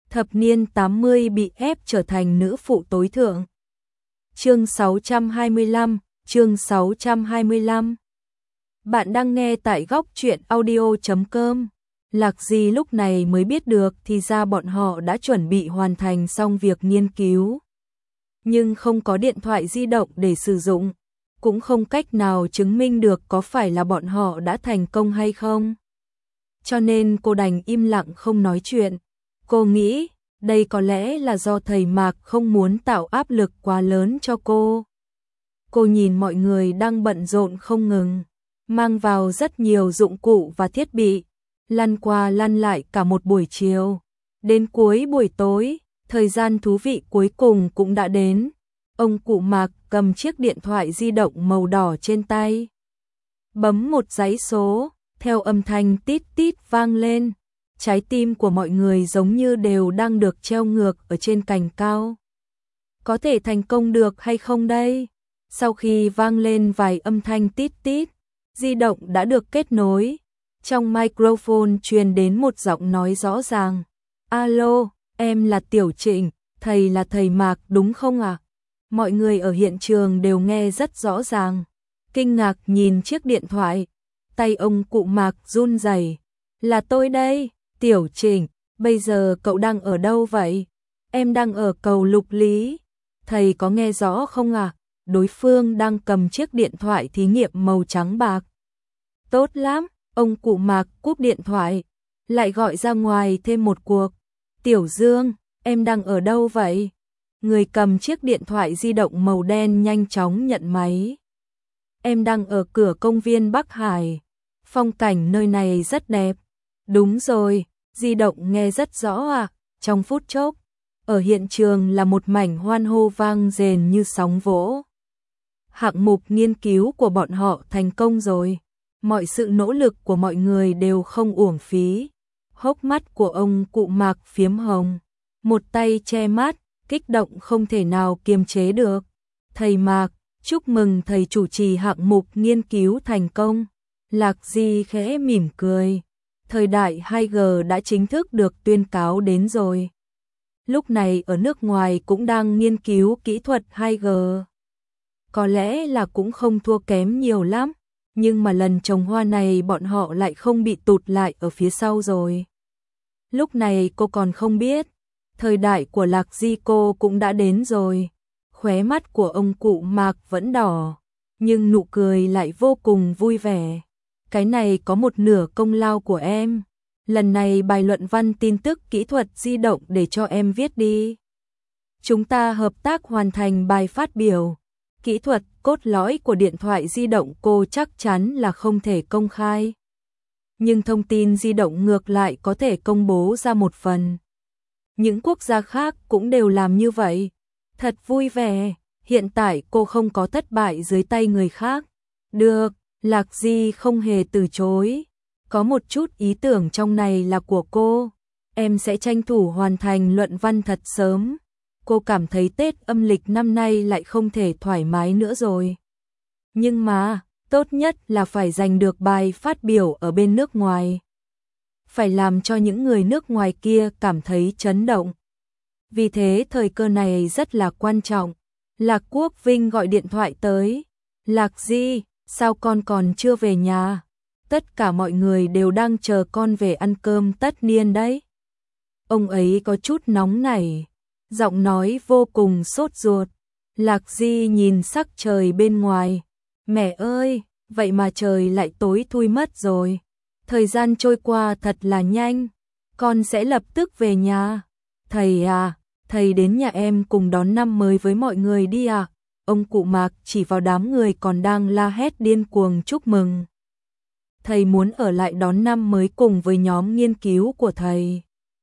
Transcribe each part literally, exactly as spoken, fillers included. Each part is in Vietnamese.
thập niên tám mươi bị ép trở thành nữ phụ tối thượng. Chương sáu trăm hai mươi lăm, chương sáu trăm hai mươi lăm. Bạn đang nghe tại góc truyện audio chấm com. Lạc Di lúc này mới biết được thì ra bọn họ đã chuẩn bị hoàn thành xong việc nghiên cứu. Nhưng không có điện thoại di động để sử dụng, cũng không cách nào chứng minh được có phải là bọn họ đã thành công hay không. Cho nên cô đành im lặng không nói chuyện. Cô nghĩ, đây có lẽ là do thầy Mạc không muốn tạo áp lực quá lớn cho cô. Cô nhìn mọi người đang bận rộn không ngừng, mang vào rất nhiều dụng cụ và thiết bị, lăn qua lăn lại cả một buổi chiều. Đến cuối buổi tối, thời gian thú vị cuối cùng cũng đã đến. Ông cụ Mạc cầm chiếc điện thoại di động màu đỏ trên tay, bấm một dãy số, theo âm thanh tít tít vang lên. Trái tim của mọi người giống như đều đang được treo ngược ở trên cành cao. Có thể thành công được hay không đây? Sau khi vang lên vài âm thanh tít tít, di động đã được kết nối. Trong microphone truyền đến một giọng nói rõ ràng. Alo, em là Tiểu Trịnh, thầy là thầy Mạc đúng không ạ? À? Mọi người ở hiện trường đều nghe rất rõ ràng. Kinh ngạc nhìn chiếc điện thoại, tay ông cụ Mạc run rẩy. Là tôi đây, Tiểu Trịnh, bây giờ cậu đang ở đâu vậy? Em đang ở cầu Lục Lý. Thầy có nghe rõ không ạ? À? Đối phương đang cầm chiếc điện thoại thí nghiệm màu trắng bạc. Tốt lắm, ông cụ Mạc cúp điện thoại, lại gọi ra ngoài thêm một cuộc. Tiểu Dương, em đang ở đâu vậy? Người cầm chiếc điện thoại di động màu đen nhanh chóng nhận máy. Em đang ở cửa công viên Bắc Hải. Phong cảnh nơi này rất đẹp. Đúng rồi, di động nghe rất rõ à. Trong phút chốc, ở hiện trường là một mảnh hoan hô vang dền như sóng vỗ. Hạng mục nghiên cứu của bọn họ thành công rồi. Mọi sự nỗ lực của mọi người đều không uổng phí. Hốc mắt của ông cụ Mạc phiếm hồng, một tay che mắt, kích động không thể nào kiềm chế được. Thầy Mạc, chúc mừng thầy chủ trì hạng mục nghiên cứu thành công. Lạc Di khẽ mỉm cười. Thời đại hai G đã chính thức được tuyên cáo đến rồi. Lúc này ở nước ngoài cũng đang nghiên cứu kỹ thuật hai G. Có lẽ là cũng không thua kém nhiều lắm, nhưng mà lần trồng hoa này bọn họ lại không bị tụt lại ở phía sau rồi. Lúc này cô còn không biết, thời đại của Lạc Di cô cũng đã đến rồi. Khóe mắt của ông cụ Mạc vẫn đỏ, nhưng nụ cười lại vô cùng vui vẻ. Cái này có một nửa công lao của em. Lần này bài luận văn tin tức kỹ thuật di động để cho em viết đi. Chúng ta hợp tác hoàn thành bài phát biểu. Kỹ thuật cốt lõi của điện thoại di động cô chắc chắn là không thể công khai. Nhưng thông tin di động ngược lại có thể công bố ra một phần. Những quốc gia khác cũng đều làm như vậy. Thật vui vẻ, hiện tại cô không có thất bại dưới tay người khác. Được, Lạc Di không hề từ chối. Có một chút ý tưởng trong này là của cô. Em sẽ tranh thủ hoàn thành luận văn thật sớm. Cô cảm thấy Tết âm lịch năm nay lại không thể thoải mái nữa rồi. Nhưng mà, tốt nhất là phải giành được bài phát biểu ở bên nước ngoài. Phải làm cho những người nước ngoài kia cảm thấy chấn động. Vì thế thời cơ này rất là quan trọng. Lạc Quốc Vinh gọi điện thoại tới. Lạc Di, sao con còn chưa về nhà? Tất cả mọi người đều đang chờ con về ăn cơm tất niên đấy. Ông ấy có chút nóng nảy, giọng nói vô cùng sốt ruột. Lạc Di nhìn sắc trời bên ngoài. Mẹ ơi, vậy mà trời lại tối thui mất rồi. Thời gian trôi qua thật là nhanh. Con sẽ lập tức về nhà. Thầy à, thầy đến nhà em cùng đón năm mới với mọi người đi à? Ông cụ Mạc chỉ vào đám người còn đang la hét điên cuồng chúc mừng. Thầy muốn ở lại đón năm mới cùng với nhóm nghiên cứu của thầy.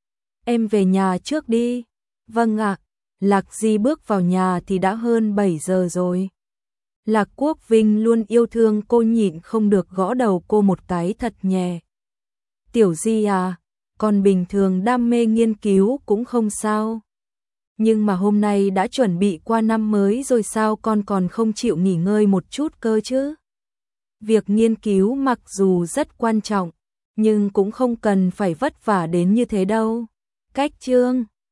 Em về nhà trước đi. Vâng ạ. Lạc Di bước vào nhà thì đã hơn bảy giờ rồi. Lạc Quốc Vinh luôn yêu thương cô, nhịn không được gõ đầu cô một cái thật nhẹ. Tiểu Di à, con bình thường đam mê nghiên cứu cũng không sao. Nhưng mà hôm nay đã chuẩn bị qua năm mới rồi sao con còn không chịu nghỉ ngơi một chút cơ chứ? Việc nghiên cứu mặc dù rất quan trọng, nhưng cũng không cần phải vất vả đến như thế đâu. Cách chương